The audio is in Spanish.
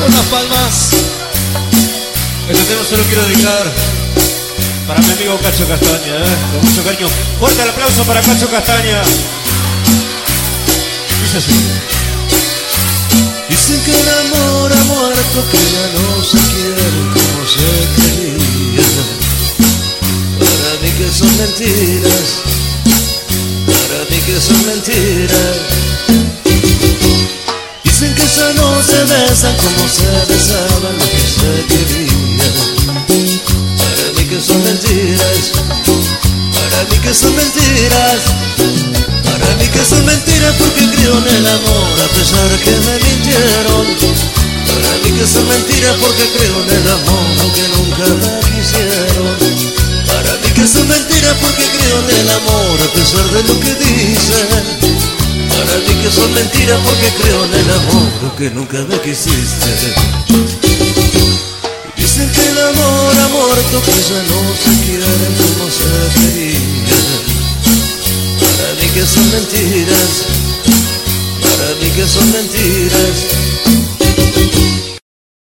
Las palmas. Este tema se lo quiero dedicar para mi amigo Cacho Castaña, con mucho cariño. Fuerte el aplauso para Cacho Castaña. Dice así. Dicen que el amor ha muerto, que ya no se quiere como se quería. Para mí que son mentiras, para mí que son mentiras. Dicen que ya no se besan como se besaban los que se querían. Para mí que son mentiras, para mí que son mentiras. Para mí que son mentiras porque creo en el amor a pesar que me mintieron. Para mí que son mentiras porque creo en el amor aunque nunca me quisieron. Para mí que son mentiras porque creo en el amor a pesar de lo que dicen. Para mí que son mentiras porque creo en el amor aunque nunca me quisiste. Dicen que el amor ha muerto, que ya no se quiere como se quería. Para mí que son mentiras, para mí que son mentiras.